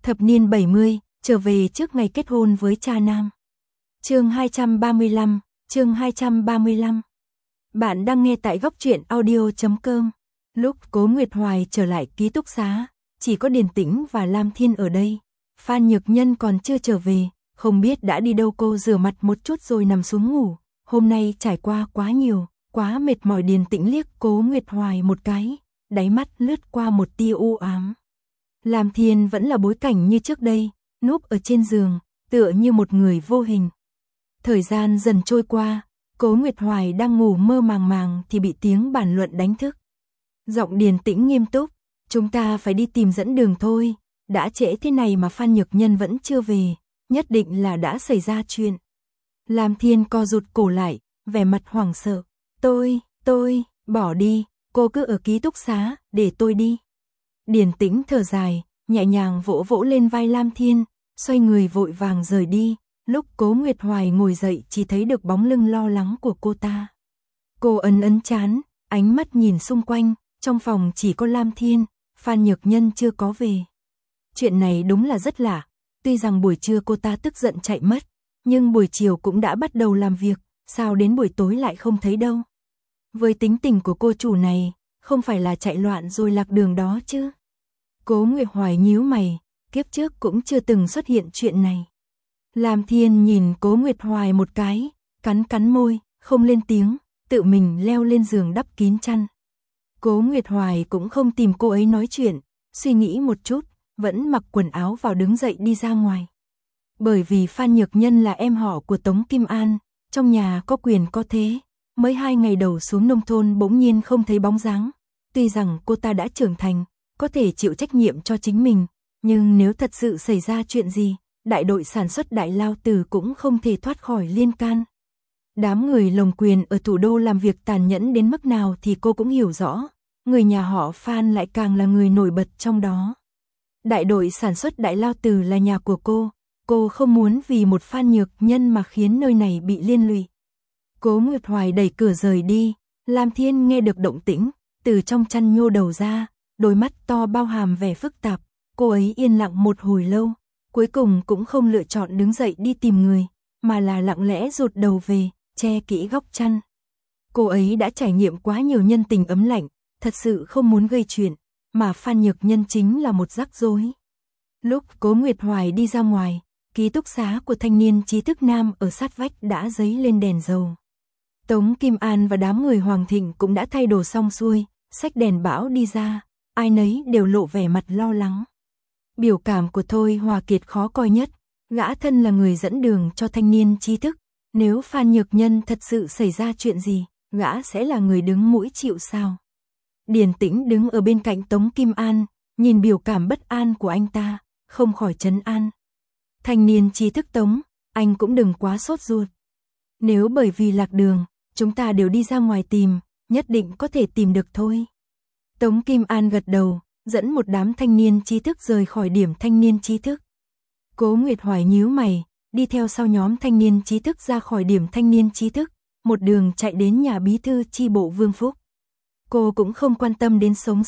Thập niên 70, trở về trước ngày kết hôn với cha nam. Chương 235, chương 235. Bạn đang nghe tại góc truyện audio.com. Lúc Cố Nguyệt Hoài trở lại ký túc xá, chỉ có Điền Tĩnh và Lam Thiên ở đây. Phan Nhược Nhân còn chưa trở về, không biết đã đi đâu. Cô rửa mặt một chút rồi nằm xuống ngủ. Hôm nay trải qua quá nhiều, quá mệt mỏi. Điền Tĩnh liếc Cố Nguyệt Hoài một cái, đáy mắt lướt qua một tia u ám. Lam Thiên vẫn là bối cảnh như trước đây, núp ở trên giường, tựa như một người vô hình. Thời gian dần trôi qua, Cố Nguyệt Hoài đang ngủ mơ màng thì bị tiếng bàn luận đánh thức. Giọng Điền Tĩnh nghiêm túc, chúng ta phải đi tìm dẫn đường thôi, đã trễ thế này mà Phan Nhược Nhân vẫn chưa về, nhất định là đã xảy ra chuyện. Lam Thiên co rụt cổ lại, vẻ mặt hoảng sợ, tôi, bỏ đi, cô cứ ở ký túc xá, để tôi đi. Điền Tĩnh thở dài, nhẹ nhàng vỗ vỗ lên vai Lam Thiên, xoay người vội vàng rời đi. Lúc Cố Nguyệt Hoài ngồi dậy chỉ thấy được bóng lưng lo lắng của cô ta. Cô ấn trán, ánh mắt nhìn xung quanh, trong phòng chỉ có Lam Thiên, Phan Nhược Nhân chưa có về. Chuyện này đúng là rất lạ, tuy rằng buổi trưa cô ta tức giận chạy mất, nhưng buổi chiều cũng đã bắt đầu làm việc, sao đến buổi tối lại không thấy đâu. Với tính tình của cô chủ này, không phải là chạy loạn rồi lạc đường đó chứ. Cố Nguyệt Hoài nhíu mày, kiếp trước cũng chưa từng xuất hiện chuyện này. Lam Thiên nhìn Cố Nguyệt Hoài một cái, cắn môi, không lên tiếng, tự mình leo lên giường đắp kín chăn. Cố Nguyệt Hoài cũng không tìm cô ấy nói chuyện, suy nghĩ một chút, vẫn mặc quần áo vào đứng dậy đi ra ngoài. Bởi vì Phan Nhược Nhân là em họ của Tống Kim An, trong nhà có quyền có thế, mới 2 ngày đầu xuống nông thôn bỗng nhiên không thấy bóng dáng. Tuy rằng cô ta đã trưởng thành, có thể chịu trách nhiệm cho chính mình, nhưng nếu thật sự xảy ra chuyện gì, đại đội sản xuất Đại Lao Tử cũng không thể thoát khỏi liên can. Đám người lồng quyền ở thủ đô làm việc tàn nhẫn đến mức nào thì cô cũng hiểu rõ, người nhà họ Phan lại càng là người nổi bật trong đó. Đại đội sản xuất Đại Lao Tử là nhà của cô không muốn vì một Phan Nhược Nhân mà khiến nơi này bị liên lụy. Cố Nguyệt Hoài đẩy cửa rời đi, Lam Thiên nghe được động tĩnh, từ trong chăn nhô đầu ra, đôi mắt to bao hàm vẻ phức tạp, cô ấy yên lặng một hồi lâu, cuối cùng cũng không lựa chọn đứng dậy đi tìm người, mà là lặng lẽ rụt đầu về, che kỹ góc chăn. Cô ấy đã trải nghiệm quá nhiều nhân tình ấm lạnh, thật sự không muốn gây chuyện, mà Phan Nhược Nhân chính là một rắc rối. Lúc Cố Nguyệt Hoài đi ra ngoài, ký túc xá của thanh niên trí thức nam ở sát vách đã giấy lên đèn dầu. Tống Kim An và đám người Hoàng Thịnh cũng đã thay đồ xong xuôi, xách đèn bão đi ra, ai nấy đều lộ vẻ mặt lo lắng. Biểu cảm của Thôi Hòa Kiệt khó coi nhất, gã thân là người dẫn đường cho thanh niên trí thức, nếu Phan Nhược Nhân thật sự xảy ra chuyện gì, gã sẽ là người đứng mũi chịu sao. Điền Tĩnh đứng ở bên cạnh Tống Kim An, nhìn biểu cảm bất an của anh ta, không khỏi trấn an. Thanh niên trí thức Tống, anh cũng đừng quá sốt ruột. Nếu bởi vì lạc đường, chúng ta đều đi ra ngoài tìm, nhất định có thể tìm được thôi. Tống Kim An gật đầu, dẫn một đám thanh niên trí thức rời khỏi điểm thanh niên trí thức. Cố Nguyệt Hoài nhíu mày, đi theo sau nhóm thanh niên trí thức ra khỏi điểm thanh niên trí thức, một đường chạy đến nhà bí thư chi bộ Vương Phúc. Cô cũng không quan tâm đến sống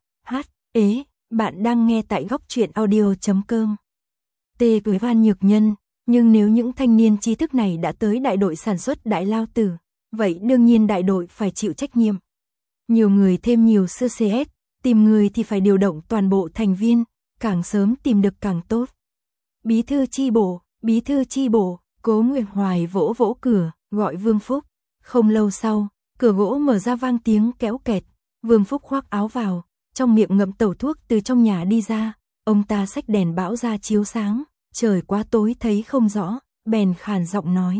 bạn đang nghe tại góc truyện audio.com. Với Phan Nhược Nhân, nhưng nếu những thanh niên trí thức này đã tới đại đội sản xuất Đại Lao Tử, vậy đương nhiên đại đội phải chịu trách nhiệm. Nhiều người thêm nhiều CS, tìm người thì phải điều động toàn bộ thành viên, càng sớm tìm được càng tốt. Bí thư chi bộ, Cố Nguyệt Hoài vỗ vỗ cửa, gọi Vương Phúc. Không lâu sau, cửa gỗ mở ra vang tiếng kéo kẹt, Vương Phúc khoác áo vào, trong miệng ngậm tẩu thuốc từ trong nhà đi ra, ông ta xách đèn bão ra chiếu sáng, trời quá tối thấy không rõ, bèn khàn giọng nói.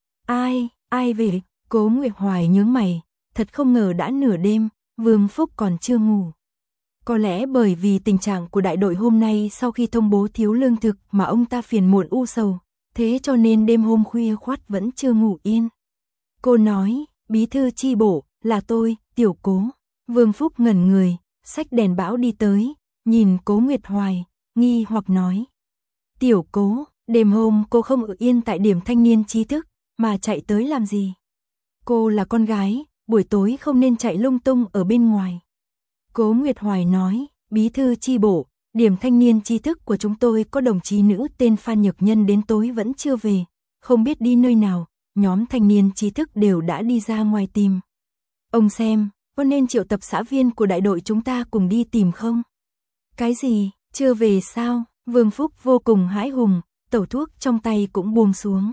Ai về? Cố Nguyệt Hoài nhướng mày, thật không ngờ đã nửa đêm, Vương Phúc còn chưa ngủ. Có lẽ bởi vì tình trạng của đại đội hôm nay sau khi thông bố thiếu lương thực mà ông ta phiền muộn u sầu, thế cho nên đêm hôm khuya khoắt vẫn chưa ngủ yên. Cô nói, bí thư chi bộ, là tôi, Tiểu Cố. Vương Phúc ngẩn người, xách đèn bão đi tới, nhìn Cố Nguyệt Hoài, nghi hoặc nói. Tiểu Cố, đêm hôm cô không ở yên tại điểm thanh niên trí thức, mà chạy tới làm gì? Cô là con gái, buổi tối không nên chạy lung tung ở bên ngoài. Cố Nguyệt Hoài nói, bí thư chi bộ, Điểm thanh niên trí thức của chúng tôi có đồng chí nữ tên Phan Nhược Nhân đến tối vẫn chưa về, không biết đi nơi nào, nhóm thanh niên trí thức đều đã đi ra ngoài tìm. Ông xem, có nên triệu tập xã viên của đại đội chúng ta cùng đi tìm không? Cái gì, chưa về sao? Vương Phúc vô cùng hãi hùng, tẩu thuốc trong tay cũng buông xuống.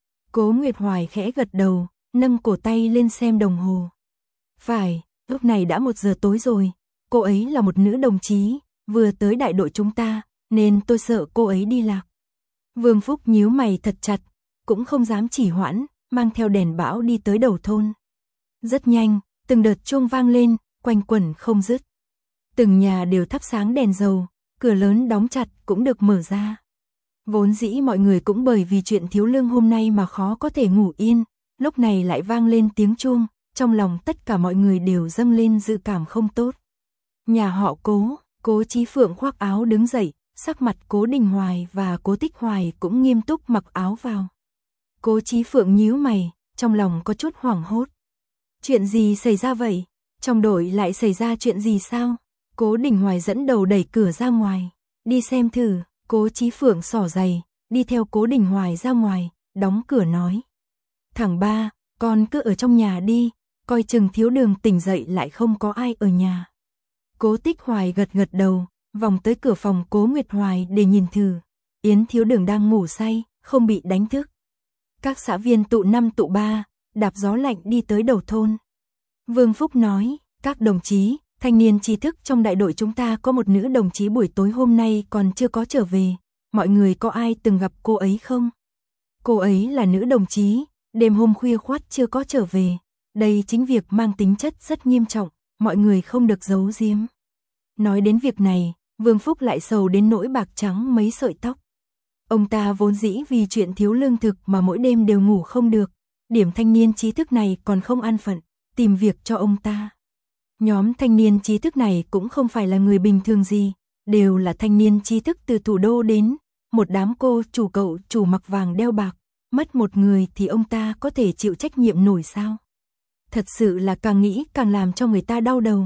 Cố Nguyệt Hoài khẽ gật đầu, nâng cổ tay lên xem đồng hồ. Phải, lúc này đã 1 giờ tối rồi, cô ấy là một nữ đồng chí, vừa tới đại đội chúng ta, nên tôi sợ cô ấy đi lạc. Vương Phúc nhíu mày thật chặt, cũng không dám chỉ hoãn, mang theo đèn bão đi tới đầu thôn. Rất nhanh, từng đợt chuông vang lên, quanh quẩn không dứt. Từng nhà đều thắp sáng đèn dầu, cửa lớn đóng chặt cũng được mở ra. Vốn dĩ mọi người cũng bởi vì chuyện thiếu lương hôm nay mà khó có thể ngủ yên, lúc này lại vang lên tiếng chuông, trong lòng tất cả mọi người đều dâng lên dự cảm không tốt. Nhà họ Cố Chí Phượng khoác áo đứng dậy, sắc mặt Cố Đình Hoài và Cố Tích Hoài cũng nghiêm túc mặc áo vào. Cố Chí Phượng nhíu mày, trong lòng có chút hoảng hốt. Chuyện gì xảy ra vậy? Trong đội lại xảy ra chuyện gì sao? Cố Đình Hoài dẫn đầu đẩy cửa ra ngoài, đi xem thử. Cố Chí Phượng xỏ giày, đi theo Cố Đình Hoài ra ngoài, đóng cửa nói. Thằng Ba, con cứ ở trong nhà đi, coi chừng Thiếu Đường tỉnh dậy lại không có ai ở nhà. Cố Tích Hoài gật gật đầu, vòng tới cửa phòng Cố Nguyệt Hoài để nhìn thử. Yến Thiếu Đường đang ngủ say, không bị đánh thức. Các xã viên tụ 5 tụ 3, đạp gió lạnh đi tới đầu thôn. Vương Phúc nói, các đồng chí, thanh niên trí thức trong đại đội chúng ta có một nữ đồng chí buổi tối hôm nay còn chưa có trở về, mọi người có ai từng gặp cô ấy không? Cô ấy là nữ đồng chí, đêm hôm khuya khoắt chưa có trở về, đây chính việc mang tính chất rất nghiêm trọng, mọi người không được giấu giếm. Nói đến việc này, Vương Phúc lại sầu đến nỗi bạc trắng mấy sợi tóc. Ông ta vốn dĩ vì chuyện thiếu lương thực mà mỗi đêm đều ngủ không được, điểm thanh niên trí thức này còn không an phận, tìm việc cho ông ta. Nhóm thanh niên trí thức này cũng không phải là người bình thường gì, đều là thanh niên trí thức từ thủ đô đến, một đám cô chủ cậu chủ mặc vàng đeo bạc, mất một người thì ông ta có thể chịu trách nhiệm nổi sao? Thật sự là càng nghĩ càng làm cho người ta đau đầu.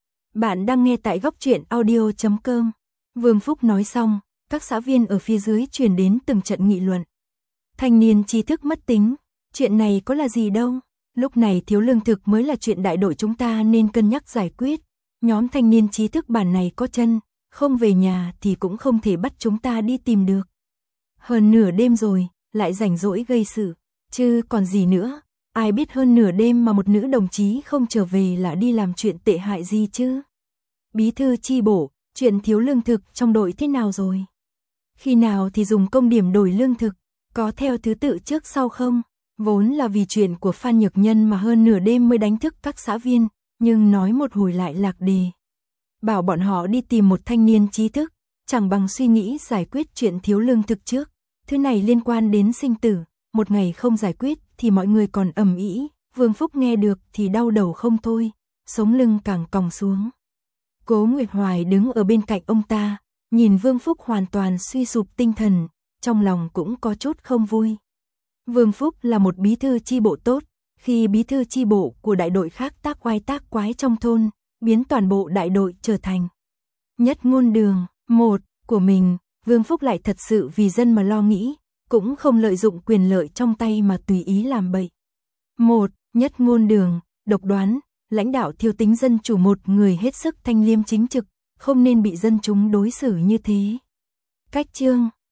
Bạn đang nghe tại góc truyện audio.com. Vương Phúc nói xong, các xã viên ở phía dưới truyền đến từng trận nghị luận. Thanh niên trí thức mất tính, chuyện này có là gì đâu. Lúc này thiếu lương thực mới là chuyện đại đội chúng ta nên cân nhắc giải quyết. Nhóm thanh niên trí thức bản này có chân, không về nhà thì cũng không thể bắt chúng ta đi tìm được. Hơn nửa đêm rồi, lại rảnh rỗi gây sự, chứ còn gì nữa. Ai biết hơn nửa đêm mà một nữ đồng chí không trở về là đi làm chuyện tệ hại gì chứ. Bí thư chi bộ, chuyện thiếu lương thực trong đội thế nào rồi? Khi nào thì dùng công điểm đổi lương thực, có theo thứ tự trước sau không? Vốn là vì chuyện của Phan Nhược Nhân mà hơn nửa đêm mới đánh thức các xã viên, nhưng nói một hồi lại lạc đề. Bảo bọn họ đi tìm một thanh niên trí thức, chẳng bằng suy nghĩ giải quyết chuyện thiếu lương thực trước. Thứ này liên quan đến sinh tử, một ngày không giải quyết thì mọi người còn ầm ĩ. Vương Phúc nghe được thì đau đầu không thôi, sống lưng càng còng xuống. Cố Nguyệt Hoài đứng ở bên cạnh ông ta, nhìn Vương Phúc hoàn toàn suy sụp tinh thần, trong lòng cũng có chút không vui. Vương Phúc là một bí thư chi bộ tốt, khi bí thư chi bộ của đại đội khác tác oai tác quái trong thôn, biến toàn bộ đại đội trở thành nhất ngôn đường, một của mình. Vương Phúc lại thật sự vì dân mà lo nghĩ, cũng không lợi dụng quyền lợi trong tay mà tùy ý làm bậy. Một, nhất ngôn đường, độc đoán, lãnh đạo thiếu tính dân chủ, một người hết sức thanh liêm chính trực, không nên bị dân chúng đối xử như thế. Cách chương